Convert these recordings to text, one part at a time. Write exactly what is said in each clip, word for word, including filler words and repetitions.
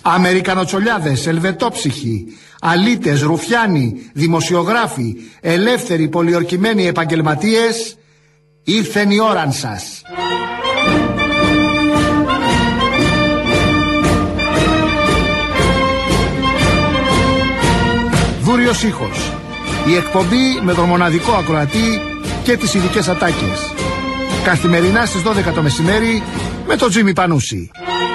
Αμερικανοτσολιάδες, ελβετόψυχοι, αλήτες, ρουφιάνοι, δημοσιογράφοι, ελεύθεροι πολιορκημένοι επαγγελματίες, ήρθεν η ώραν σας. Δούριος ήχος. Η εκπομπή με τον μοναδικό ακροατή και τις ειδικές ατάκες. Καθημερινά στις δώδεκα το μεσημέρι με τον Τζίμι Πανούση.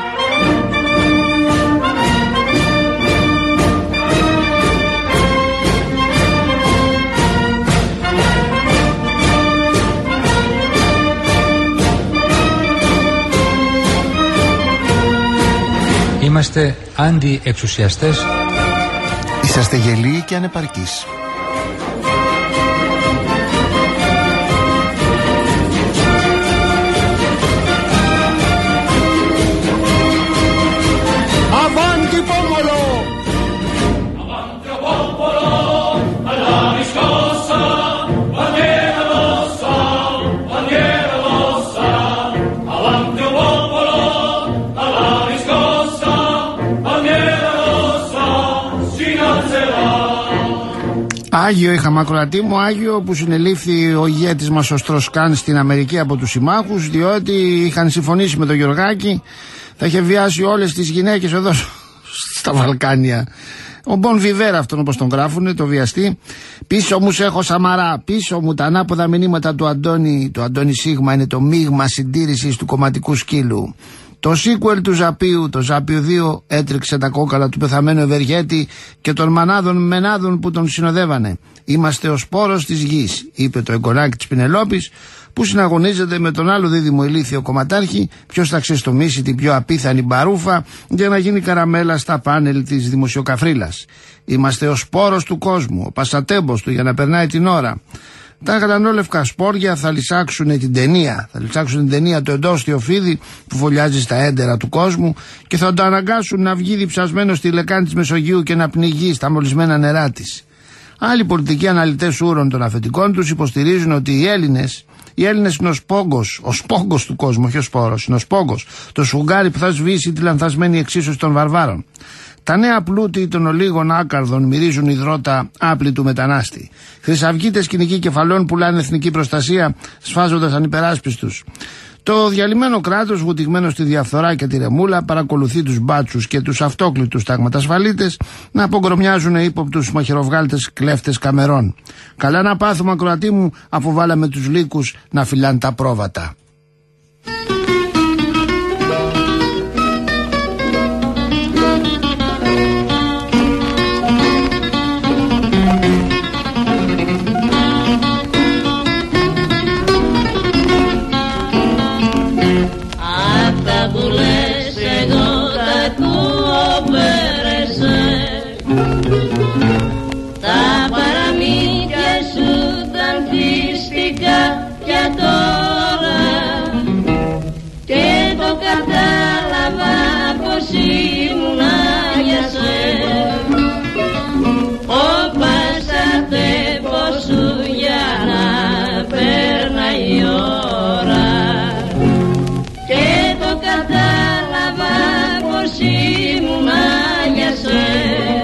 Είμαστε αντιεξουσιαστές. Είσαστε γελοί και ανεπαρκείς. Avanti popolo! Avanti popolo, alla riscossa, bandiera rossa, bandiera rossa. Avanti popolo, alla riscossa, bandiera rossa, si alzerà. Άγιο είχαμε ακροατή μου, Άγιο που συνελήφθη ο ηγέτης μας ο Στροσκάν στην Αμερική από τους συμμάχους, διότι είχαν συμφωνήσει με τον Γεωργάκη, θα είχε βιάσει όλες τις γυναίκες εδώ στα Βαλκάνια. Ο Μπον Βιβέρα, αυτόν όπως τον γράφουνε, το βιαστή. Πίσω μου σε έχω Σαμαρά, πίσω μου τα ανάποδα μηνύματα του Αντώνη. Το Αντώνη Σίγμα είναι το μείγμα συντήρησης του κομματικού σκύλου. Το sequel του Ζαπίου, το Ζάπιο δύο, έτρεξε τα κόκαλα του πεθαμένου Ευεργέτη και των μανάδων μενάδων που τον συνοδεύανε. Είμαστε ο σπόρος της γης, είπε το εγγονάκι της Πινελόπης, που συναγωνίζεται με τον άλλο δίδυμο ηλίθιο κομματάρχη, ποιος θα ξεστομίσει την πιο απίθανη μπαρούφα για να γίνει καραμέλα στα πάνελ της δημοσιοκαφρίλας. Είμαστε ο σπόρος του κόσμου, ο πασατέμπος του για να περνάει την ώρα. Τα γρανόλευκα σπόρια θα λυσάξουν την ταινία, θα λυσάξουν την ταινία το εντόστιο φίδι που φωλιάζει στα έντερα του κόσμου και θα το αναγκάσουν να βγει διψασμένο στη λεκάνη της Μεσογείου και να πνιγεί στα μολυσμένα νερά της. Άλλοι πολιτικοί αναλυτές ούρων των αφεντικών τους υποστηρίζουν ότι οι Έλληνες, οι Έλληνες είναι ο σπόγκος, ο σπόγκος του κόσμου, όχι ο σπόρος, είναι ο σπόγκος, το σφουγγάρι που θα σβήσει τη λανθασμένη εξίσωση των βαρβάρων. Τα νέα πλούτη των ολίγων άκαρδων μυρίζουν υδρότα άπλη του μετανάστη. Χρυσαυγίτες κοινικοί κεφαλών πουλάνε εθνική προστασία σφάζοντας ανυπεράσπιστους. Το διαλυμένο κράτος, βουτυγμένο στη διαφθορά και τη ρεμούλα, παρακολουθεί τους μπάτσους και τους αυτόκλητους ταγματασφαλίτες να απογκρομιάζουν ύποπτους μαχαιροβγάλτες κλέφτες καμερών. Καλά να πάθουμε, ακροατή μου, αφού βάλαμε τους λύκους να φυλάνε τα πρόβατα. Τα παραμύθια σου ήταν θυστικά πια τώρα και το κατάλαβα πως ήμουνα για σένα. Ο πασατέμπος σου για να περνάει η ώρα και το κατάλαβα πως ήμουνα για σένα.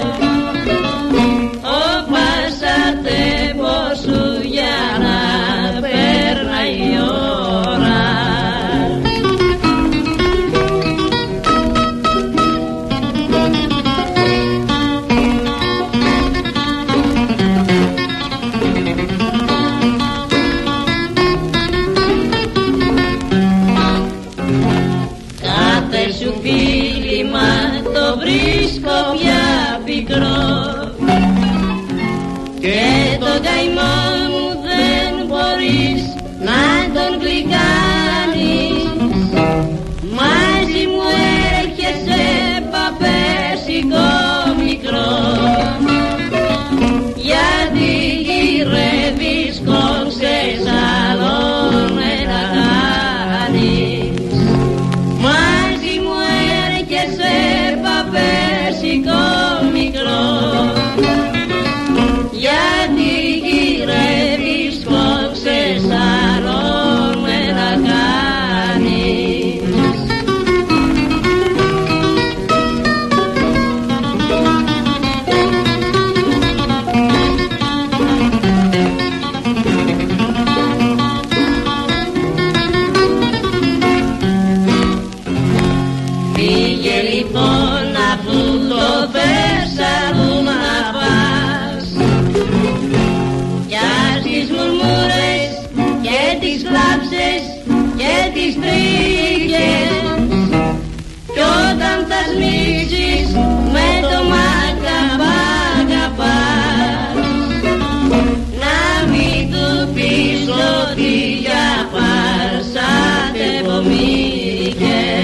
Και το καημό μου δεν μπορείς να τον γλυκάνεις. Μαζί μου έρχεσαι παπέσικο μικρό, γιατί γυρεύεις κόψες άλλον να κάνεις. Μαζί μου έρχεσαι παπέσικο μικρό, γιατί γυρεύεις κόψες άλλον να κάνεις. θα σμίξεις με το μάκαμπα αγαπάς. Να μην του πεις ότι για φάρσατε βομήκες.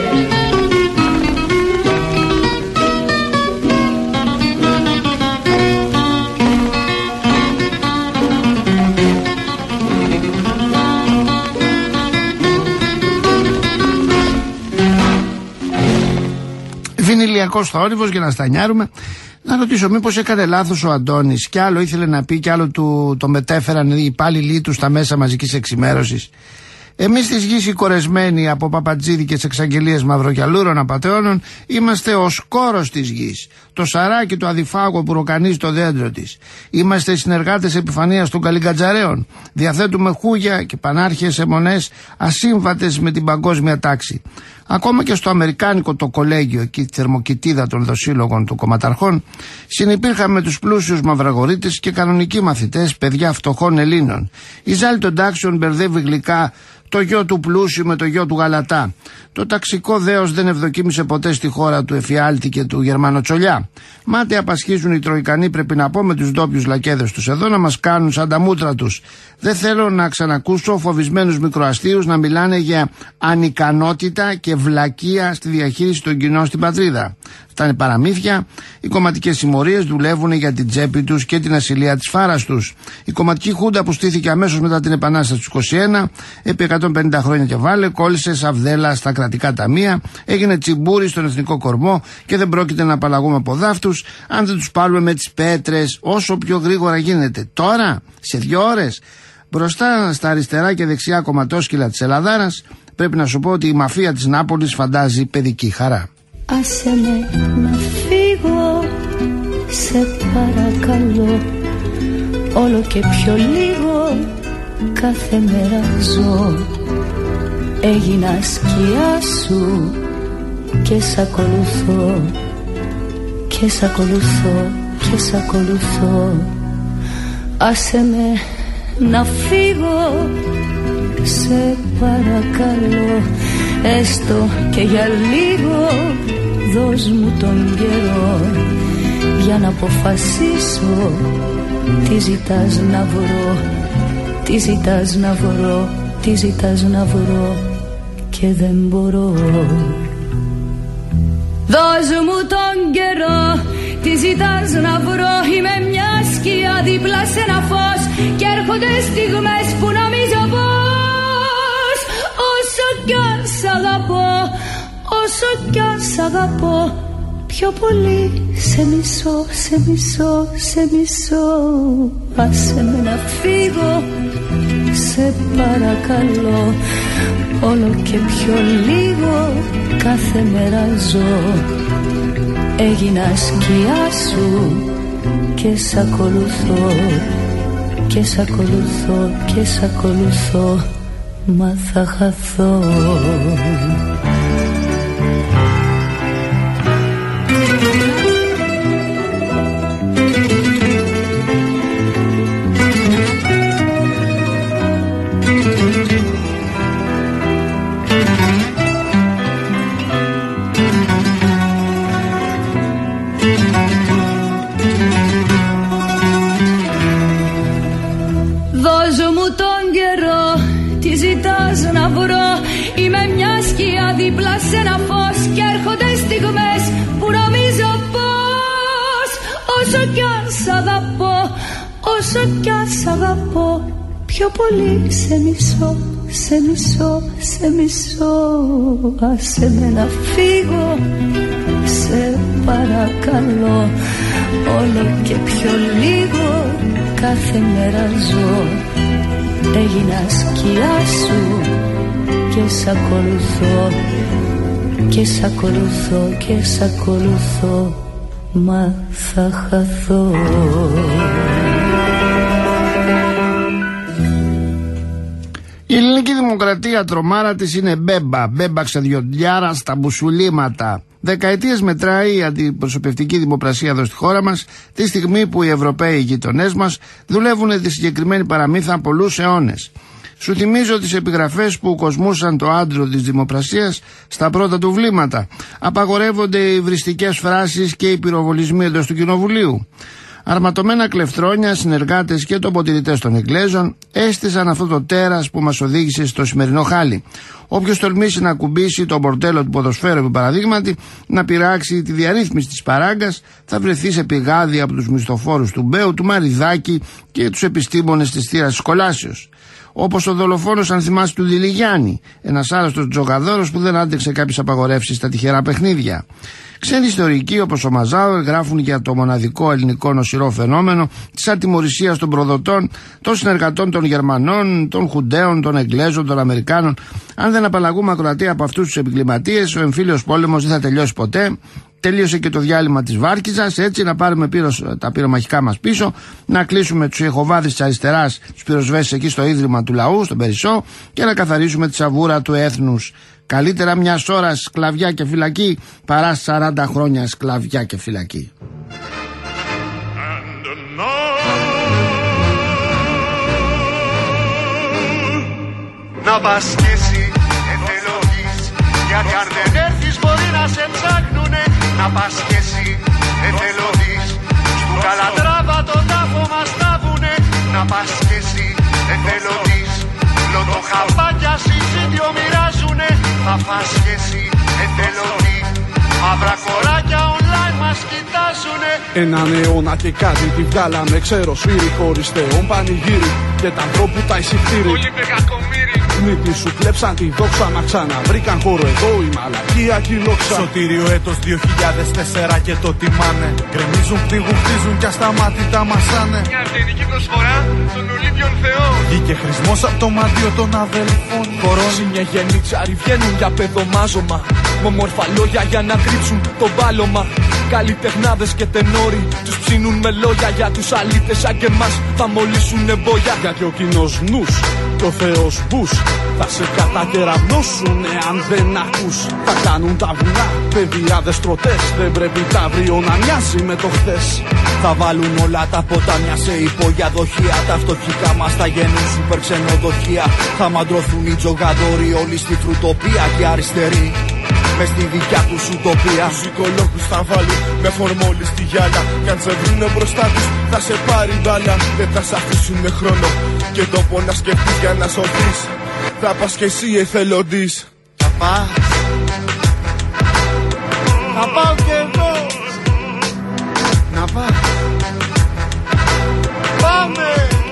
Βινιλιακός θόρυβος για να στανιάρουμε. Να ρωτήσω, μήπως έκανε λάθος ο Αντώνης και άλλο ήθελε να πει και άλλο του το μετέφεραν οι υπάλληλοι του στα μέσα μαζικής εξημέρωσης. Εμείς της γης οι κορεσμένοι από παπατζίδικες εξαγγελίες μαυροκιαλούρων απατεώνων είμαστε ο σκόρος της γης, το σαράκι του αδιφάγου που ροκανίζει το δέντρο της. Είμαστε οι συνεργάτες επιφανείας των καλυγκατζαρέων. Διαθέτουμε χούγια και πανάρχες αιμονές ασύμβατες με την παγκόσμια τάξη. Ακόμα και στο αμερικάνικο το κολέγιο και τη θερμοκοιτίδα των δοσύλλογων των κομματαρχών συνυπήρχαν με τους πλούσιους μαυραγορείτες και κανονικοί μαθητές, παιδιά φτωχών Ελλήνων. Η ζάλη των τάξεων μπερδεύει γλυκά το γιο του πλούσιου με το γιο του γαλατά. Το ταξικό δέος δεν ευδοκίμησε ποτέ στη χώρα του εφιάλτη και του Γερμανοτσολιά. Μάταια απασχίζουν οι Τροϊκανοί, πρέπει να πω, με τους ντόπιους λακέδες τους εδώ να μας κάνουν σαν τα μούτρα τους. Δεν θέλω να ξανακούσω φοβισμένους μικροαστίους να μιλάνε για ανικανότητα και βλακεία στη διαχείριση των κοινών στην πατρίδα. Αυτά είναι παραμύθια. Οι κομματικές συμμορίες δουλεύουν για την τσέπη τους και την ασυλία της φάρας τους. Η κομματική χούντα που στήθηκε αμέσως μετά την Επανάσταση του είκοσι ένα, επί εκατόν πενήντα χρόνια και βάλε, κόλλησε σαβδέλα στα κρατικά ταμεία, έγινε τσιμπούρι στον εθνικό κορμό και δεν πρόκειται να απαλλαγούμε από δάφτους αν δεν τους πάρουμε με τις πέτρες όσο πιο γρήγορα γίνεται. Τώρα, σε δύο ώρες, μπροστά στα αριστερά και δεξιά κομματόσκυλα της Ελλαδάρας, πρέπει να σου πω ότι η μαφία της Νάπολης φαντάζει παιδική χαρά. Άσε με να φύγω, σε παρακαλώ, όλο και πιο λίγο κάθε μέρα ζω. Έγινα σκιά σου και σ' ακολουθώ, και σ' ακολουθώ, και σ' ακολουθώ. Άσε με να φύγω, σε παρακαλώ, έστω και για λίγο, δώσ' μου τον καιρό για να αποφασίσω τι ζητάς να βρω, τι ζητάς να βρω, τι ζητάς να βρω και δεν μπορώ. Δώσ' μου τον καιρό, τι ζητάς να βρω, είμαι μια σκιά δίπλα σε ένα φως και έρχονται στιγμές που νομίζω πως όσο κι αν σ' αγαπώ, όσο κι αν σ' αγαπώ, πιο πολύ σε μισώ, σε μισώ, σε μισώ. Άσε με να φύγω, σε παρακαλώ, όλο και πιο λίγο κάθε μέρα ζω. Έγινα σκιά σου και σ' ακολουθώ, και σ' ακολουθώ, και σ' ακολουθώ, μα θα χαθώ. Δώσ' μου τον καιρό, τι ζητάς να βρω, είμαι μια σκιά δίπλα σε ένα φως και έρχονται στιγμές που νομίζω πως όσο κι αν σ' αγαπώ, όσο κι αν σ' αγαπώ, πιο πολύ σε μισώ, σε μισώ, σε μισώ. Άσε με να φύγω, σε παρακαλώ, όλο και πιο λίγο κάθε μέρα ζω. Έγινα σκιά σου και σ' ακολουθώ, και σ' ακολουθώ, και σ' ακολουθώ, μα θα χαθώ. Η ελληνική δημοκρατία τρομάρα της είναι μπέμπα, μπέμπα ξεδιοντιάρα στα μπουσουλήματα. Δεκαετίες μετράει η αντιπροσωπευτική δημοπρασία εδώ στη χώρα μας, τη στιγμή που οι Ευρωπαίοι γειτονές μας δουλεύουν τη συγκεκριμένη παραμύθα πολλούς αιώνες. Σου θυμίζω τις επιγραφές που κοσμούσαν το άντρο της δημοπρασίας στα πρώτα του βλήματα. Απαγορεύονται οι βριστικές φράσεις και οι πυροβολισμοί εντός του κοινοβουλίου. Αρματωμένα κλεφτρόνια, συνεργάτες και τοποτηρητές των Εγγλέζων έστησαν αυτό το τέρας που μας οδήγησε στο σημερινό χάλι. Όποιος τολμήσει να κουμπίσει το μπορτέλο του ποδοσφαίρου, επί παραδείγματι, να πειράξει τη διαρρύθμιση της παράγκας, θα βρεθεί σε πηγάδι από τους μισθοφόρους του Μπέου, του Μαριδάκη και τους επιστήμονες της θύρας της Κολάσεως. Όπως ο δολοφόνος, αν θυμάσαι, του Διλιγιάννη, ένας άρρωστος τζογαδόρος που δεν άντεξε κάποιες απαγορεύσεις στα τυχερά παιχνίδια. Ξένοι ιστορικοί όπως ο Μαζάουερ γράφουν για το μοναδικό ελληνικό νοσηρό φαινόμενο της ατιμωρησίας των προδοτών, των συνεργατών των Γερμανών, των Χουντέων, των Εγγλέζων, των Αμερικάνων. Αν δεν απαλλαγούμε ακροατή από αυτούς τους επικλιματίες, ο εμφύλιος πόλεμος δεν θα τελειώσει ποτέ. Τελείωσε και το διάλειμμα της Βάρκιζας, έτσι να πάρουμε πύρος, τα πυρομαχικά μας πίσω, να κλείσουμε τους Ιεχωβάδες της αριστεράς, τους πυροσβέστες εκεί στο Ίδρυμα του Λαού, στον Περισσό, και να καθαρίσουμε τη σαβούρα του έθνους. Καλύτερα μια ώρα σκλαβιά και φυλακή παρά σαράντα χρόνια σκλαβιά και φυλακή. Να πας κι εσύ εθελοντής, γιατί αν δεν έρθεις μπορεί να σε ψάχνουνε. Να πας κι εσύ εθελοντής, στου Καλατράβα τον τάφο μας τάβουνε. Να πας κι εσύ εθελοντής, λοτοχαπάκια συζήτιο μοιράζουνε. Θα φας κι εσύ εθελοντή, μαύρα κοράκια online μας κοιτάζουνε. Έναν αιώνα και κάτι τη βγάλαμε, ξέρω σφύρι χωρίς θεόν πανηγύρι και τα ανθρώπου τα εισιτήρι. Όλοι μεγακομύρι νύχτη σου κλέψαν τη δόξα, μα ξαναβρήκαν χώρο εδώ η μαλακία και η λόξα. Σωτήριο έτος δύο χιλιάδες τέσσερα και το τιμάνε. Γκρεμίζουν, πνίγουν, χτίζουν κι ασταμάτητα μασάνε. Μια αρτενική προσφορά των Ολύμπιων Θεών. Βγήκε χρησμός από το μαντίο των αδελφών χωρών. Συνιαγεννοί ξάρι βγαίνουν για παιδομάζωμα, με όμορφα λόγια για να κρύψουν το μπάλωμα. Καλλιτεχνάδες και τενόροι τους ψήνουν με λόγια, για τους αλήτες σαν και εμάς θα μολύσουν εμπόγια. Γιατί ο κοινός νους και ο Θεός μπούς θα σε κατακεραυνώσουν εάν δεν ακούς. Θα κάνουν τα βουνά παιδιάδες τροτές, δεν πρέπει τα αύριο να μοιάζει με το χθες. Θα βάλουν όλα τα ποτάμια σε υπόγεια δοχεία, τα φτωχικά μας θα γίνουν σούπερ ξενοδοχεία. Θα μαντρωθούν οι τζογαδόροι όλοι στη φρουτοπία και αριστεροί μες στη δικιά τους ουτοπία. Τους οικολόγους θα βάλουν με φορμόλι στη γυάλα, κι αν σε βρουνε μπροστά τους θα σε πάρει μπάλα. Δεν θα σ' αφήσουνε χρόνο και τόπο να σκεφτείς για να σωθείς. Θα πας κι εσύ εθελοντής. Θα πας, θα πάω κι εγώ. Να πας, πάμε.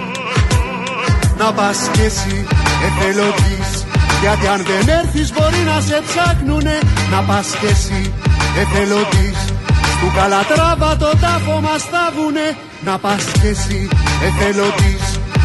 Να πας κι εσύ εθελοντής, γιατί αν δεν έρθεις μπορεί να σε ψάχνουνε. Να πας κι εσύ εθελοντής, στου Καλατράβα το τάφο μας θάβουνε. Να πας κι εσύ εθελοντής,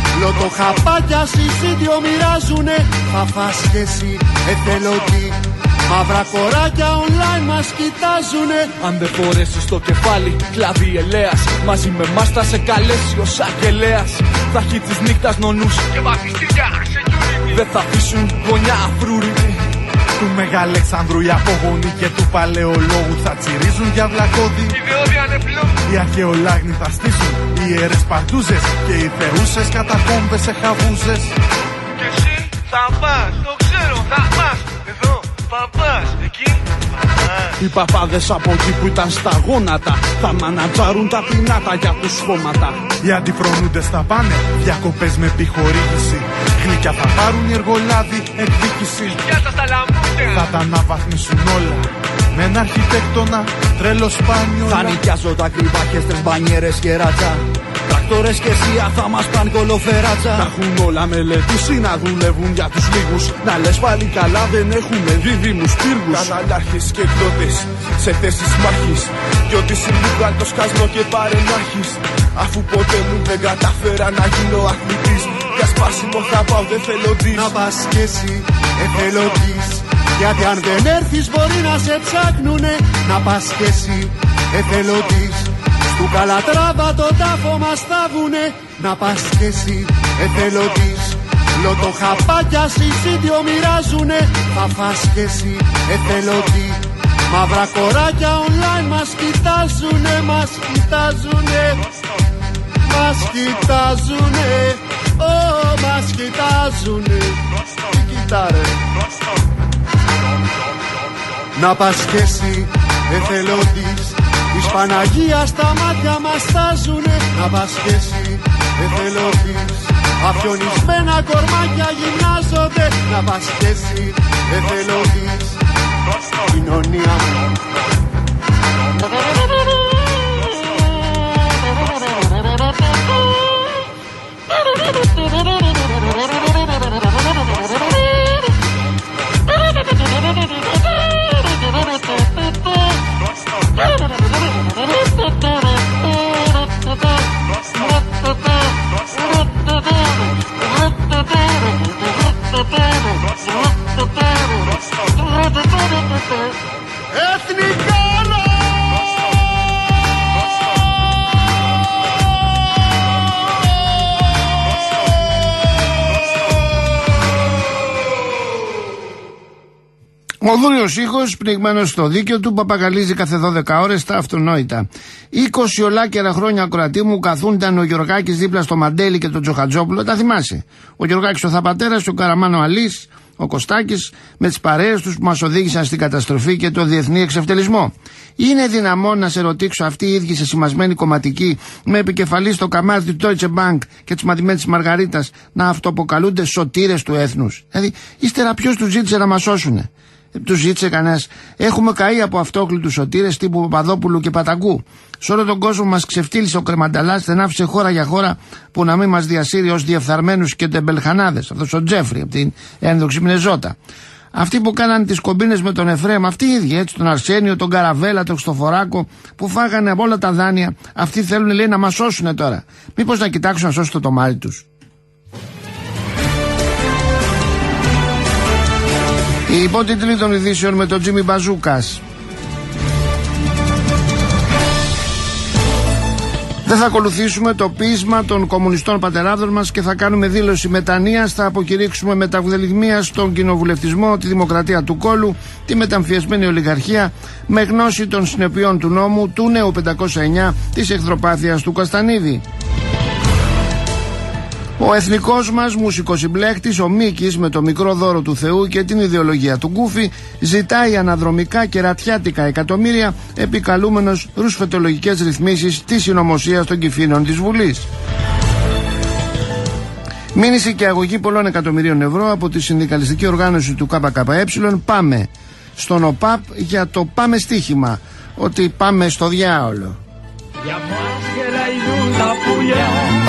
λοτοχαπάκια συζήτιο μοιράζουνε. Θα φας κι εσύ εθελοντή, μαύρα κοράκια online μας κοιτάζουνε. Αν δεν φορέσεις το κεφάλι κλάδι ελέας, μαζί με μας θα σε καλέσει ο Σαγγελέας. Θα έχει της νύχτας νονούς και βαφιστήρια security. δεν θα αφήσουν γωνιά αφρούρητη. Του Μεγαλεξάνδρου οι απογονοί και του Παλαιολόγου θα τσιρίζουν για βλακώδη. Ιδεώδη ανεπλώδη. Οι αρχαιολάγνοι θα στήσουν οι ιερές παρτούζες και οι θεούσες κατακόμπες σε χαβούζες. Και εσύ θα πας, το ξέρω, θα πας. Εδώ, θα πας, εκεί, θα πας. Οι παπάδες από εκεί που ήταν στα γόνατα θα μανατζάρουν τα πινάτα για τους φώματα. Οι αντιφρονούντες θα πάνε διακοπές με επιχορήγηση. Γλυκιά θα πάρουν οι εργολάβοι εκδίκηση. Γεια σας τα λαμούτε. Θα τα αναβαθμίσουν όλα με ένα αρχιτέκτονα τρέλο σπάνιο. Θα νοικιάζω τα κρυβάχες, μπανιέρες και ράτσα. Τρακτόρες και σία θα μας παν κολοφεράτσα. Τα έχουν όλα μελετήσει να δουλεύουν για τους λίγους. Να λες πάλι καλά δεν έχουμε δίδυμους πύργους. Καναλάρχες και εκδότες σε θέσεις μάχης, κι ό,τι συμβούγαν το σκάσμο και παρεμάχης. Αφού ποτέ μου δεν κατάφερα να γίνω αθλητής, για σπάσιμο θα πάω δεν θελοντής. Να πας κι εσύ εθελοντής, γιατί αν δεν έρθεις μπορεί να σε ψάχνουνε. Να πας κι εσύ εθελοντής, στου Καλατράβα το τάφο μας θάβουνε. Να πας κι εσύ εθελοντής, λοτοχαπάκια συζήτιο μοιράζουνε. Θα φας κι εσύ εθελοντή, μαύρα κοράκια online μας κοιτάζουνε. Μας κοιτάζουνε, μας κοιτάζουνε. Oh, μας κοιτάζουνε. Τι κοιτάρε. Να πας κι εσύ εθελοντής, της Παναγίας τα μάτια μας τάζουνε. Να πας κι εσύ εθελοντής, αφιονισμένα κορμάκια γυμνάζονται. Να πας κι εσύ εθελοντής, κοινωνία μου. Ο δούριος ήχος πνιγμένος στο δίκαιο του παπαγαλίζει κάθε δώδεκα ώρες τα αυτονόητα. είκοσι ολάκερα χρόνια ακροατή μου καθούνταν ο Γεωργάκης δίπλα στο Μαντέλι και τον Τζοχατζόπουλο, τα θυμάσαι. Ο Γεωργάκης ο Θαπατέρας, ο Καραμάνο Αλής, ο Κωστάκης με τις παρέες τους που μας οδήγησαν στην καταστροφή και το διεθνή εξευτελισμό. Είναι δυναμόν να σε ρωτήσω αυτοί οι ίδιοι σε σημασμένοι κομματικοί με επικεφαλή στο καμάρι του Deutsche Bank και τις μαθημένες της Μαργαρίτας να αυτοαποκαλούνται σωτήρες του έθνους? Δηλαδή, ύστερα ποιος τους ζήτησε να μας σώσουνε? Τους ζήτησε κανένας? Έχουμε καεί από αυτόκλητους σωτήρες τύπου Παπαδόπουλου και Πατακού. Σε όλο τον κόσμο μας ξεφτύλισε ο Κρεμανταλάς, δεν άφησε χώρα για χώρα που να μην μας διασύρει ως διεφθαρμένους και τεμπελχανάδες. Αυτός ο Τζέφρι από την ένδοξη Μινεζότα. Αυτοί που κάνανε τις κομπίνες με τον Εφραίμ, αυτοί οι ίδιοι, έτσι, τον Αρσένιο, τον Καραβέλα, τον Χριστοφοράκο, που φάγανε από όλα τα δάνεια, αυτοί θέλουν, λέει, να μας σώσουν τώρα. Μήπως να κοιτάξουν να σώσουν το τομάρι τους? Οι υπότιτλοι των ειδήσεων με τον Τζίμι Μπαζούκας. Δεν θα ακολουθήσουμε το πείσμα των κομμουνιστών πατεράδων μας και θα κάνουμε δήλωση μετανοίας. Θα αποκηρύξουμε μεταβδελιγμία στον κοινοβουλευτισμό, τη δημοκρατία του κόλου, τη μεταμφιεσμένη ολιγαρχία, με γνώση των συνεπειών του νόμου του νέου πεντακόσια εννιά της εχθροπάθειας του Καστανίδη. Ο εθνικός μας μουσικοσυμπλέχτης, ο Μίκης, με το μικρό δώρο του Θεού και την ιδεολογία του Γκούφι, ζητάει αναδρομικά και ρατιάτικα εκατομμύρια, επικαλούμενος ρουσφετολογικές ρυθμίσεις της συνωμοσίας των κυφήνων της Βουλής. Μήνυση και αγωγή πολλών εκατομμυρίων ευρώ από τη συνδικαλιστική οργάνωση του ΚΚΕ. Πάμε στον ΟΠΑΠ για το πάμε στοίχημα, ότι πάμε στο διάολο. Για μας γελαϊδούν τα πουλιά.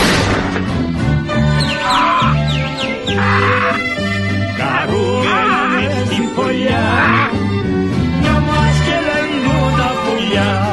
Καρούμε στην φωλιά, για μας γελαϊδούν τα πουλιά.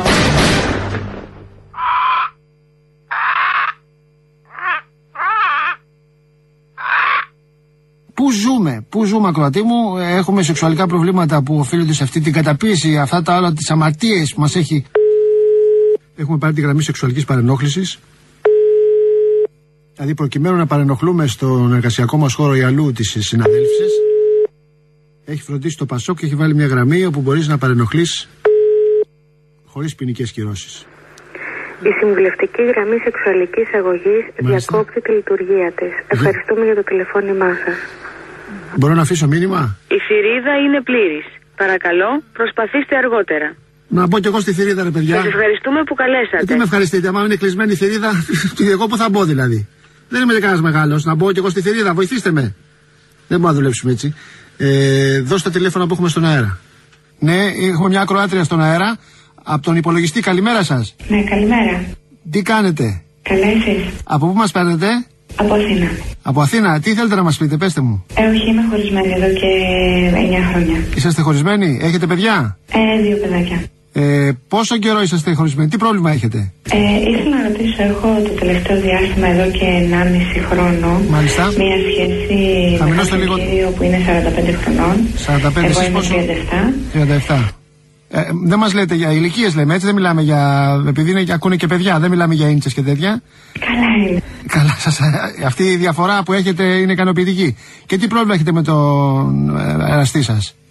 Πού ζούμε, πού ζούμε ακροατή μου? Έχουμε σεξουαλικά προβλήματα που οφείλονται σε αυτή την καταπίεση, αυτά τα όλα τις αμαρτίες που μας έχει. Έχουμε πάρει τη γραμμή σεξουαλικής παρενόχλησης. Δηλαδή, προκειμένου να παρενοχλούμε στον εργασιακό μας χώρο ή αλλού τις συναδέλφισες, έχει φροντίσει το Πασόκ και έχει βάλει μια γραμμή όπου μπορείς να παρενοχλείς χωρίς ποινικές κυρώσεις. Η συμβουλευτική γραμμή σεξουαλικής αγωγής διακόπτει τη λειτουργία της. Ευχαριστούμε για το τηλεφώνημά σας. Μπορώ να αφήσω μήνυμα? Η θηρίδα είναι πλήρης. Παρακαλώ, προσπαθήστε αργότερα. Να μπω κι εγώ στη θηρίδα, ρε παιδιά. Σας ευχαριστούμε που καλέσατε. Ε, τι με ευχαριστείτε, άμα είναι κλεισμένη η θηρίδα, εγώ που θα μπω δηλαδή. Δεν είμαι κανένας μεγάλος. Να μπω κι εγώ στη θηρίδα, βοηθήστε με. Δεν μπορούμε να δουλέψουμε έτσι. Ε, δώστε τηλέφωνα που έχουμε στον αέρα. Ναι, έχουμε μια ακροάτρια στον αέρα. Από τον υπολογιστή, καλημέρα σας. Ναι, καλημέρα. Τι κάνετε? Καλά, εσείς? Από πού μας παίρνετε? Από Αθήνα. Από Αθήνα, τι θέλετε να μας πείτε, πέστε μου. Ε, όχι, είμαι χωρισμένη εδώ και εννιά χρόνια. Είσαστε χωρισμένοι, έχετε παιδιά? Ε, δύο παιδάκια. Ε, πόσο καιρό είσαστε χωρισμένοι, τι πρόβλημα έχετε? Ε, ήθελα να ρωτήσω, έχω το τελευταίο διάστημα εδώ και ενάμιση χρόνο. Μάλιστα. Μία σχέση θα με έναν λίγο... κύριο που είναι σαράντα πέντε χρονών. σαράντα πέντε, εγώ είμαι πόσο... τριάντα επτά. τριάντα επτά. Ε, δεν μας λέτε για ηλικίες, λέμε έτσι, δεν μιλάμε για. Επειδή είναι, ακούνε και παιδιά, δεν μιλάμε για ίντσες και τέτοια. Καλά είναι. Καλά, σας, αυτή η διαφορά που έχετε είναι ικανοποιητική. Και τι πρόβλημα έχετε με τον εραστή σας?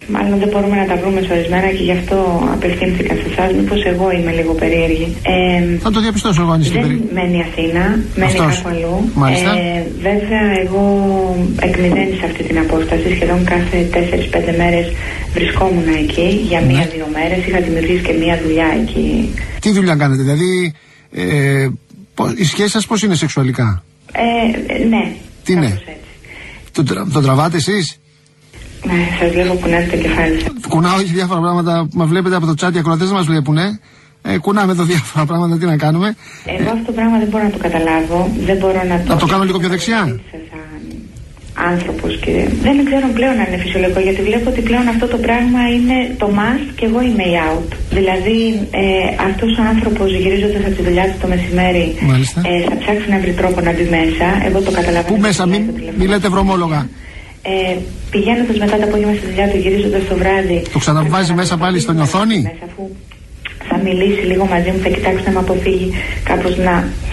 μάλλον δεν μπορούμε να τα βρούμε σε ορισμένα και γι' αυτό απευθύνθηκα σε εσάς. Μήπως εγώ είμαι λίγο περίεργη. Ε, Θα το διαπιστώσω εγώ αν είστε δεν περίεργη. μένει Αθήνα, μένει Αυτός. κάπου αλλού. Μάλιστα. Ε, βέβαια, εγώ εκμηδένισα αυτή την απόσταση. Σχεδόν κάθε τέσσερις πέντε μέρες βρισκόμουν εκεί για μία-δύο Ναι. μέρες. Είχα δημιουργήσει και μία δουλειά εκεί. Τι δουλειά κάνετε, δηλαδή ε, πώς, η σχέση σας πώς είναι σεξουαλικά? Ε, ναι. Τι ναι? Το, το τραβάτε εσείς? Ναι, σας βλέπω κουνάτε το κεφάλι σας. Κουνάω όχι διάφορα πράγματα που μα βλέπετε από το chat, οι ακροατές δεν μας βλέπουνε. Ε, κουνάμε εδώ διάφορα πράγματα, τι να κάνουμε. Εγώ αυτό το πράγμα δεν μπορώ να το καταλάβω. Δεν μπορώ να το. Να το κάνω λίγο πιο δεξιά. Άνθρωπος και δεν ξέρω πλέον αν είναι φυσιολογικό, γιατί βλέπω ότι πλέον αυτό το πράγμα είναι το must και εγώ είμαι η out. Δηλαδή ε, αυτός ο άνθρωπος γυρίζοντας από τη δουλειά του το μεσημέρι ε, θα ψάξει να βρει τρόπο να μπει μέσα. Εγώ το καταλαβαίνω. Πού μέσα, μην, μην λέτε βρωμόλογα. Ε, πηγαίνοντας μετά το απόγευμα στη δουλειά του, γυρίζοντας το βράδυ. Το ξαναβάζει μέσα πάλι στον οθόνη. Μέσα, αφού θα μιλήσει λίγο μαζί μου, θα κοιτάξει να με αποφύγει κάπως να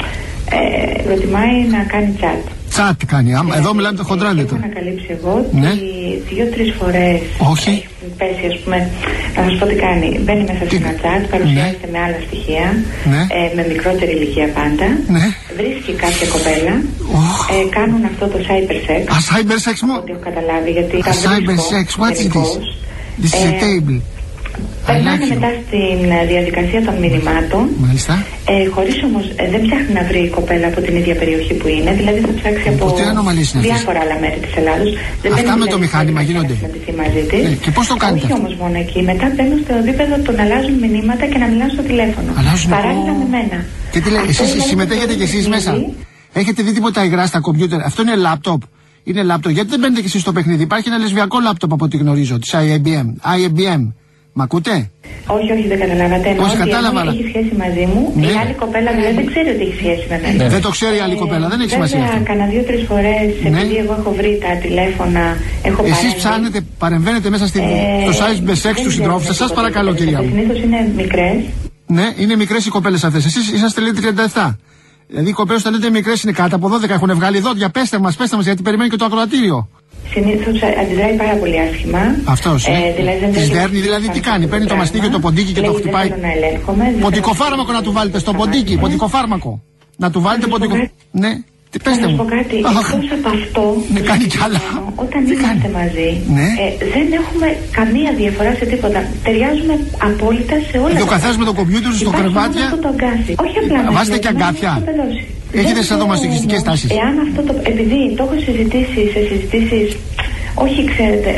ε, προτιμάει να κάνει chat. Τσάτ κάνει, άμα, εδώ μιλάμε το χοντράντε. Έχω ανακαλύψει εγώ ναι. ότι δύο-τρεις φορές όχι. Έχει πέσει, ας πούμε, να σας πω τι κάνει. Μπαίνει μέσα σε ένα chat, παρουσιάζεται ναι. με άλλα στοιχεία, ναι. ε, με μικρότερη ηλικία πάντα. Ναι. Βρίσκει κάποια κοπέλα, oh. ε, κάνουν αυτό το cybersex. Α, cybersex μου. Ό,τι έχω καταλάβει, γιατί A τα cybersex, what is this? This is a table. Περνάνε like μετά στην διαδικασία των μηνυμάτων. Μάλιστα. Ε, χωρίς όμως ε, δεν ψάχνει να βρει κοπέλα από την ίδια περιοχή που είναι. Δηλαδή θα ψάξει από διάφορα άλλα μέρη της Ελλάδος. Αυτά με το μηχάνημα γίνονται. Ε, και πώς το κάνετε? Όχι όμως μόνο εκεί. Μετά μπαίνουν στο επίπεδο των να αλλάζουν μηνύματα και να μιλάνε στο τηλέφωνο. Αλλάζουν παράλληλα με μένα. Και τι λέει, εσείς συμμετέχετε κι εσείς μέσα? Έχετε δει τίποτα υγρά στα κομπιούτερ? Αυτό είναι λάπτοπ. Είναι λάπτοπ. Γιατί δεν μπαίνετε κι εσείς στο παιχνίδι? Υπάρχει ένα λεσβιακό λάπτοπ από ό,τι γνωρίζω, της άι έι μπι εμ. άι έι μπι εμ. Μ' ακούτε? Όχι, όχι, δεν καταλάβατε. Ενώ όχι, κατάλαβα. Έχει σχέση μαζί μου. Ναι. Η άλλη κοπέλα δηλαδή δεν ξέρει ότι έχει σχέση με μένα. Ναι. Δεν το ξέρει η άλλη κοπέλα, δεν έχει σημασία. Βέβαια, κάνα δύο-τρεις φορές, ναι. επειδή εγώ έχω βρει τα τηλέφωνα, έχω πάρει. Εσείς ψάχνετε, παρεμβαίνετε μέσα στη, ε, στο cybersex του συντρόφου σας. Σας παρακαλώ, κυρία μου. Συνήθως είναι μικρές. Ναι, είναι μικρές οι κοπέλες αυτές. Εσείς είσαστε λέει τριάντα επτά. Δηλαδή οι κοπέλες όταν λέτε μικρές είναι κάτω από δώδεκα, έχουν βγάλει δόντια. Πέστε μας, πέστε μας, γιατί περιμένει και το ακροατήριο. Συνήθως αντιδράει πάρα πολύ άσχημα. Αυτός. Ε, δηλαδή, της δέρνει, δηλαδή τι κάνει? Παίρνει το μαστίγιο, το ποντίκι και λέει, το χτυπάει. Ποντικοφάρμακο να του βάλετε στο ποντίκι. Ποντικοφάρμακο. Να του βάλετε ποντικο. Ναι. Τι πέστε μου. Να σου πω κάτι. Εκτός από αυτό. Ναι, κάνει κι άλλα. Όταν είμαστε μαζί, ναι. ε, δεν έχουμε καμία διαφορά σε τίποτα. Ταιριάζουμε απόλυτα σε όλα. Και ο καθένας με το κομπιούτερ στο κρεβάτια. Όχι απλά. Βάζετε και αγκάθια. Έχετε σαδομαστικιστικές τάσεις? Εάν αυτό το. Επειδή το έχω συζητήσει σε συζητήσεις. Όχι, ξέρετε,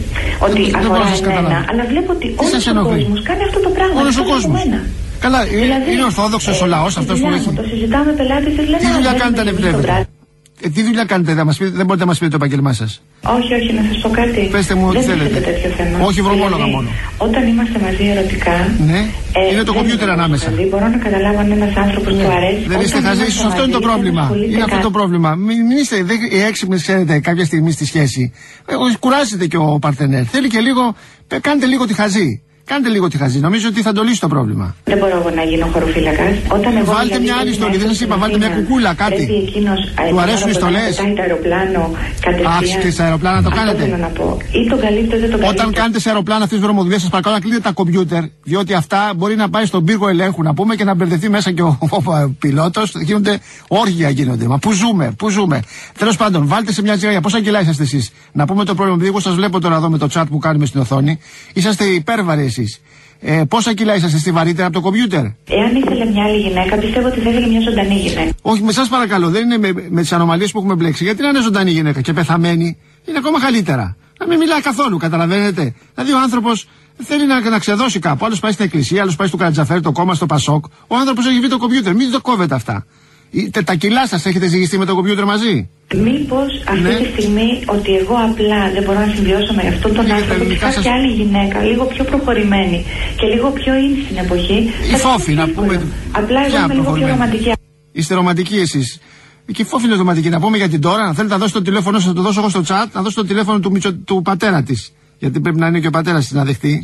ότι αφορά εμένα, αλλά βλέπω ότι όλος ο κόσμος κάνει αυτό το πράγμα. Όλος ο κόσμος. Καλά, δηλαδή, είναι ορθόδοξος ε, ο λαός αυτός που έχει. Το συζητάμε πελάτες, λένε. Τι δουλειά κάνετε αν επιτρέπετε? Ε, τι δουλειά κάνετε, δεν, μας πείτε, δεν μπορείτε να μας πείτε το επαγγελμά σας? Όχι, όχι, να σας πω κάτι. Πέστε μου ό,τι θέλετε. Τέτοιο θέμα. Όχι βρωμόλογα δηλαδή, μόνο. Όταν είμαστε μαζί ερωτικά. Ναι, ε, είναι το κομπιούτερ ανάμεσα. Δηλαδή, μπορώ να καταλάβω αν ένας άνθρωπος ναι. του αρέσει. Δεν είστε χαζοί, ίσως αυτό είναι το πρόβλημα. Είναι αυτό το πρόβλημα. Μην, μην είστε οι έξυπνοι, ξέρετε, κάποια στιγμή στη σχέση. Ε, κουράζεται και ο παρτενέρ. Θέλει και λίγο, κάντε λίγο τη χαζή. Κάντε λίγο τη χαζή. Νομίζω ότι θα το λύσει το πρόβλημα. Δεν μπορώ εγώ να γίνω χωροφύλακας. Όταν εγώ βάλτε δηλαδή, μια άλλη στολή. Δεν σας είπα, βάλτε μια κουκούλα, κάτι. Εκείνος, του αρέσουν οι στολές? Το αεροπλάνο κατευθείαν. Αχ, και σε αεροπλάνα το κάνετε? Αυτό θέλω να πω. Ή τον καλύπτω, δεν τον καλύπτω. Όταν κάνετε σε αεροπλάνα αυτές τις βρωμοδουλειές, σας παρακαλώ να κλείνετε τα κομπιούτερ. Διότι αυτά μπορεί να πάει στον πύργο ελέγχου, να πούμε, και να μπερδευτεί μέσα και ο, ο, ο πιλότος. Γίνονται όργια γίνονται. Μα πού ζούμε, πού ζούμε. Τέλος πάντων, βάλτε σε μια τζιγάγια. Πόσα κιλά είσαστε εσείς? Να πούμε το πρόβλημα, επειδή εγώ σας βλέπω τώρα εδώ με το chat που κάνουμε στην οθόνη. Είσαστε υπέρβαροι εσείς. Ε, πόσα κιλά είσαστε στιβαρύτερα από το κομπιούτερ? Εάν ήθελε μια άλλη γυναίκα, πιστεύω ότι θα έλεγε μια ζωντανή γυναίκα. Όχι, με σας παρακαλώ, δεν είναι με, με τις ανομαλίες που έχουμε μπλέξει. Γιατί να είναι ζωντανή γυναίκα και πεθαμένη, είναι ακόμα καλύτερα. Να μην μιλάει καθόλου, καταλαβαίνετε. Δηλαδή ο άνθρωπος θέλει να, να ξεδώσει κάπου. Άλλος πάει στην εκκλησία, άλλος πάει στο Καρατζαφέρ, το κόμμα, στο Πασόκ. Ο άνθρωπος έχει βρει το κομπιούτερ. Μην το κόβετε αυτά. Τα κιλά σας έχετε ζυγιστεί με το κομπιούτερ μαζί? Μήπως αυτή ναι. τη στιγμή ότι εγώ απλά δεν μπορώ να συμβιώσω με αυτόν τον άνθρωπο και κάποια σας... άλλη γυναίκα, λίγο πιο προχωρημένη και λίγο πιο ίνη στην εποχή. Η Φόφη, να πούμε. Απλά εγώ είμαι λίγο πιο ρομαντική. Είστε ρομαντικοί εσείς. Και η Φόφη είναι ρομαντική. Να πούμε για την τώρα, αν θέλετε να δώσετε το τηλέφωνο, θα το δώσω εγώ στο chat, να δώσω το τηλέφωνο του, Μητσο... του πατέρα της. Γιατί πρέπει να είναι και ο πατέρας της να δεχτεί.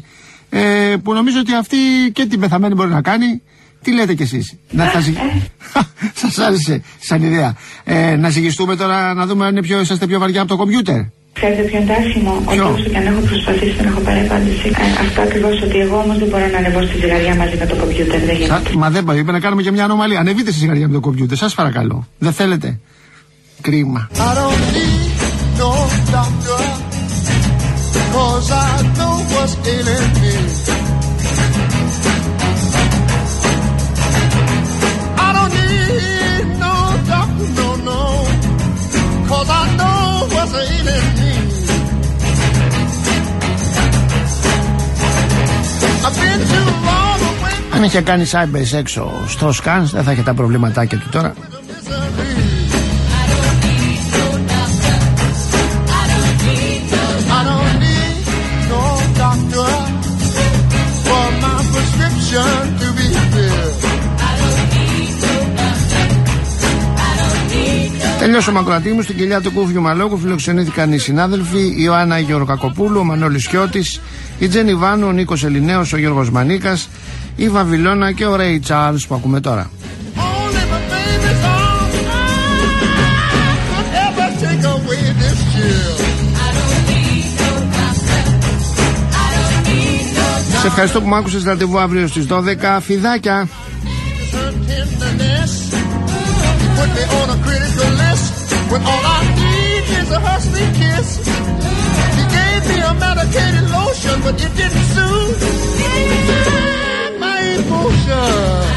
Ε, που νομίζω ότι αυτή και την πεθαμένη μπορεί να κάνει. Τι λέτε κι εσείς? Να θα ζη... Σας άρεσε σαν ιδέα. Ε, να ζυγιστούμε τώρα, να δούμε αν είναι πιο, είσαστε πιο βαριά από το κομπιούτερ. Ξέρετε ποιο είναι το άσχημο? Όσο και αν έχω προσπαθήσει να έχω πάρει απάντηση. Ε, αυτό ακριβώς, ότι εγώ όμως δεν μπορώ να ανεβώ στη ζυγαριά μαζί με το κομπιούτερ. Δεν γίνεται. Μα δεν πάει, είπε να κάνουμε και μια ανομαλία. Ανεβείτε στη ζυγαριά με το κομπιούτερ, σας παρακαλώ. Δεν θέλετε? Κρίμα. Αν είχε κάνει Cyber έξω στο Σκάνς, δεν θα είχε τα προβληματάκια του τώρα. Τελειώσε ο Μακροατή μου. Στην κοιλιά του Κούφιου Μαλόκου φιλοξενήθηκαν οι συνάδελφοι η Ιωάννα Γεωργακοπούλου, ο Μανώλης Κιώτης, η Τζένι Βάνου, ο Νίκος Ελληνέος, ο Γιώργος Μανίκας, η Βαβυλώνα και ο Ρέι Τσάρλς που ακούμε τώρα. Σε ευχαριστώ που μ' άκουσες. Ραντεβού αύριο στις δώδεκα. Φιδάκια. Put me on a critical list when all I need is a hustling kiss. He gave me a medicated lotion, but it didn't soothe my emotion.